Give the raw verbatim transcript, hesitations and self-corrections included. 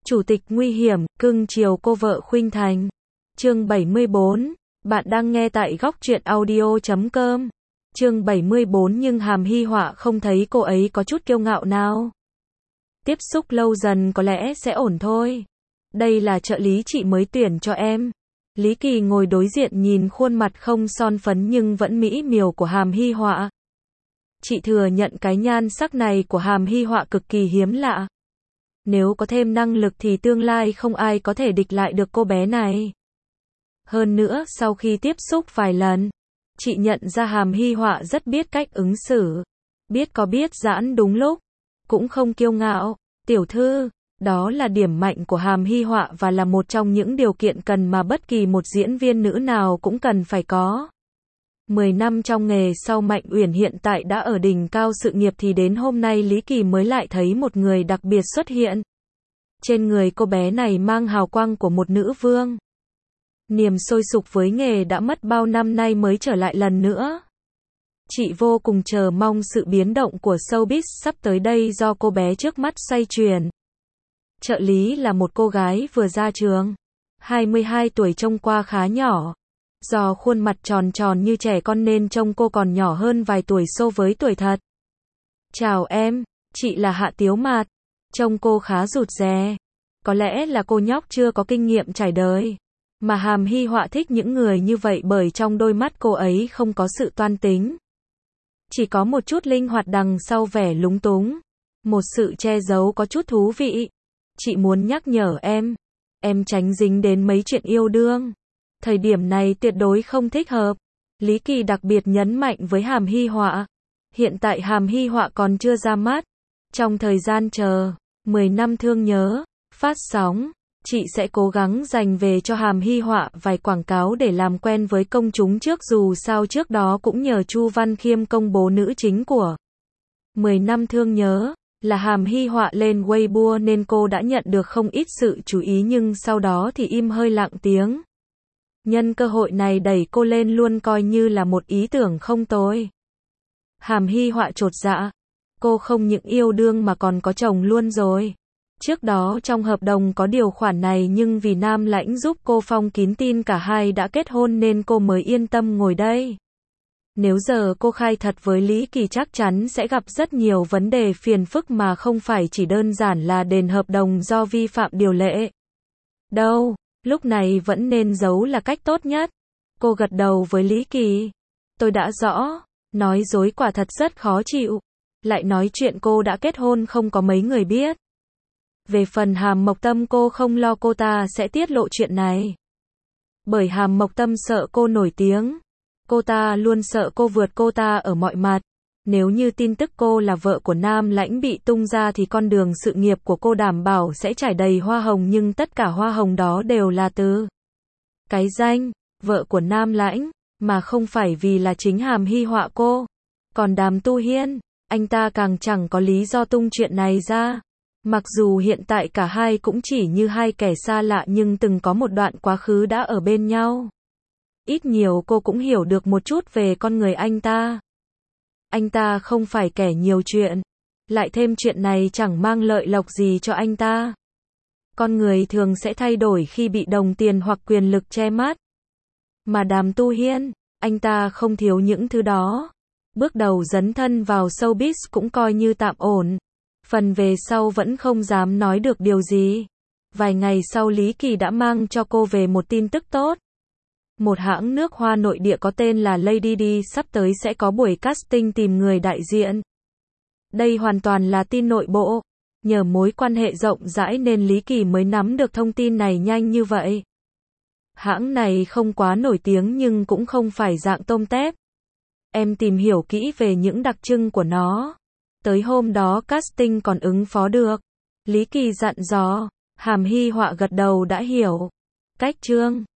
Chủ tịch nguy hiểm, cưng chiều cô vợ khuynh thành. Chương bảy mươi bốn. Bạn đang nghe tại góc truyện audio chấm com. Chương bảy mươi bốn nhưng Hàm Hy Họa không thấy cô ấy có chút kiêu ngạo nào. Tiếp xúc lâu dần có lẽ sẽ ổn thôi. Đây là trợ lý chị mới tuyển cho em. Lý Kỳ ngồi đối diện nhìn khuôn mặt không son phấn nhưng vẫn mỹ miều của Hàm Hy Họa. Chị thừa nhận cái nhan sắc này của Hàm Hy Họa cực kỳ hiếm lạ. Nếu có thêm năng lực thì tương lai không ai có thể địch lại được cô bé này. Hơn nữa, sau khi tiếp xúc vài lần, chị nhận ra Hàm Hy Họa rất biết cách ứng xử. Biết có biết giãn đúng lúc, cũng không kiêu ngạo. Tiểu thư, đó là điểm mạnh của Hàm Hy Họa và là một trong những điều kiện cần mà bất kỳ một diễn viên nữ nào cũng cần phải có. Mười năm trong nghề sau Mạnh Uyển hiện tại đã ở đỉnh cao sự nghiệp thì đến hôm nay Lý Kỳ mới lại thấy một người đặc biệt xuất hiện. Trên người cô bé này mang hào quang của một nữ vương. Niềm sôi sục với nghề đã mất bao năm nay mới trở lại lần nữa. Chị vô cùng chờ mong sự biến động của showbiz sắp tới đây do cô bé trước mắt xoay chuyển. Trợ lý là một cô gái vừa ra trường, hai mươi hai tuổi trông qua khá nhỏ. Do khuôn mặt tròn tròn như trẻ con nên trông cô còn nhỏ hơn vài tuổi so với tuổi thật. Chào em, chị là Hạ Tiếu Mạt. Trông cô khá rụt rè. Có lẽ là cô nhóc chưa có kinh nghiệm trải đời. Mà Hàm Hy Họa thích những người như vậy bởi trong đôi mắt cô ấy không có sự toan tính. Chỉ có một chút linh hoạt đằng sau vẻ lúng túng. Một sự che giấu có chút thú vị. Chị muốn nhắc nhở em. Em tránh dính đến mấy chuyện yêu đương. Thời điểm này tuyệt đối không thích hợp. Lý Kỳ đặc biệt nhấn mạnh với Hàm Hy Họa. Hiện tại Hàm Hy Họa còn chưa ra mắt. Trong thời gian chờ, mười năm thương nhớ, phát sóng, chị sẽ cố gắng dành về cho Hàm Hy Họa vài quảng cáo để làm quen với công chúng trước dù sao trước đó cũng nhờ Chu Văn Khiêm công bố nữ chính của mười năm thương nhớ, là Hàm Hy Họa lên Weibo nên cô đã nhận được không ít sự chú ý nhưng sau đó thì im hơi lặng tiếng. Nhân cơ hội này đẩy cô lên luôn coi như là một ý tưởng không tồi. Hàm Hy Họa chột dạ. Cô không những yêu đương mà còn có chồng luôn rồi. Trước đó trong hợp đồng có điều khoản này nhưng vì Nam Lãnh giúp cô phong kín tin cả hai đã kết hôn nên cô mới yên tâm ngồi đây. Nếu giờ cô khai thật với Lý Kỳ chắc chắn sẽ gặp rất nhiều vấn đề phiền phức mà không phải chỉ đơn giản là đền hợp đồng do vi phạm điều lệ. Đâu, lúc này vẫn nên giấu là cách tốt nhất. Cô gật đầu với Lý Kỳ. Tôi đã rõ, nói dối quả thật rất khó chịu. Lại nói chuyện cô đã kết hôn không có mấy người biết. Về phần Hàm Mộc Tâm cô không lo cô ta sẽ tiết lộ chuyện này. Bởi Hàm Mộc Tâm sợ cô nổi tiếng. Cô ta luôn sợ cô vượt cô ta ở mọi mặt. Nếu như tin tức cô là vợ của Nam Lãnh bị tung ra thì con đường sự nghiệp của cô đảm bảo sẽ trải đầy hoa hồng nhưng tất cả hoa hồng đó đều là từ cái danh, vợ của Nam Lãnh, mà không phải vì là chính Hàm Hy Họa cô. Còn Đàm Tu Hiên, anh ta càng chẳng có lý do tung chuyện này ra. Mặc dù hiện tại cả hai cũng chỉ như hai kẻ xa lạ nhưng từng có một đoạn quá khứ đã ở bên nhau. Ít nhiều cô cũng hiểu được một chút về con người anh ta. Anh ta không phải kẻ nhiều chuyện. Lại thêm chuyện này chẳng mang lợi lộc gì cho anh ta. Con người thường sẽ thay đổi khi bị đồng tiền hoặc quyền lực che mắt. Mà Đàm Tu Hiên, anh ta không thiếu những thứ đó. Bước đầu dấn thân vào showbiz cũng coi như tạm ổn. Phần về sau vẫn không dám nói được điều gì. Vài ngày sau Lý Kỳ đã mang cho cô về một tin tức tốt. Một hãng nước hoa nội địa có tên là Lady Di sắp tới sẽ có buổi casting tìm người đại diện. Đây hoàn toàn là tin nội bộ. Nhờ mối quan hệ rộng rãi nên Lý Kỳ mới nắm được thông tin này nhanh như vậy. Hãng này không quá nổi tiếng nhưng cũng không phải dạng tôm tép. Em tìm hiểu kỹ về những đặc trưng của nó. Tới hôm đó casting còn ứng phó được. Lý Kỳ dặn dò. Hàm Hy Họa gật đầu đã hiểu. Cách chương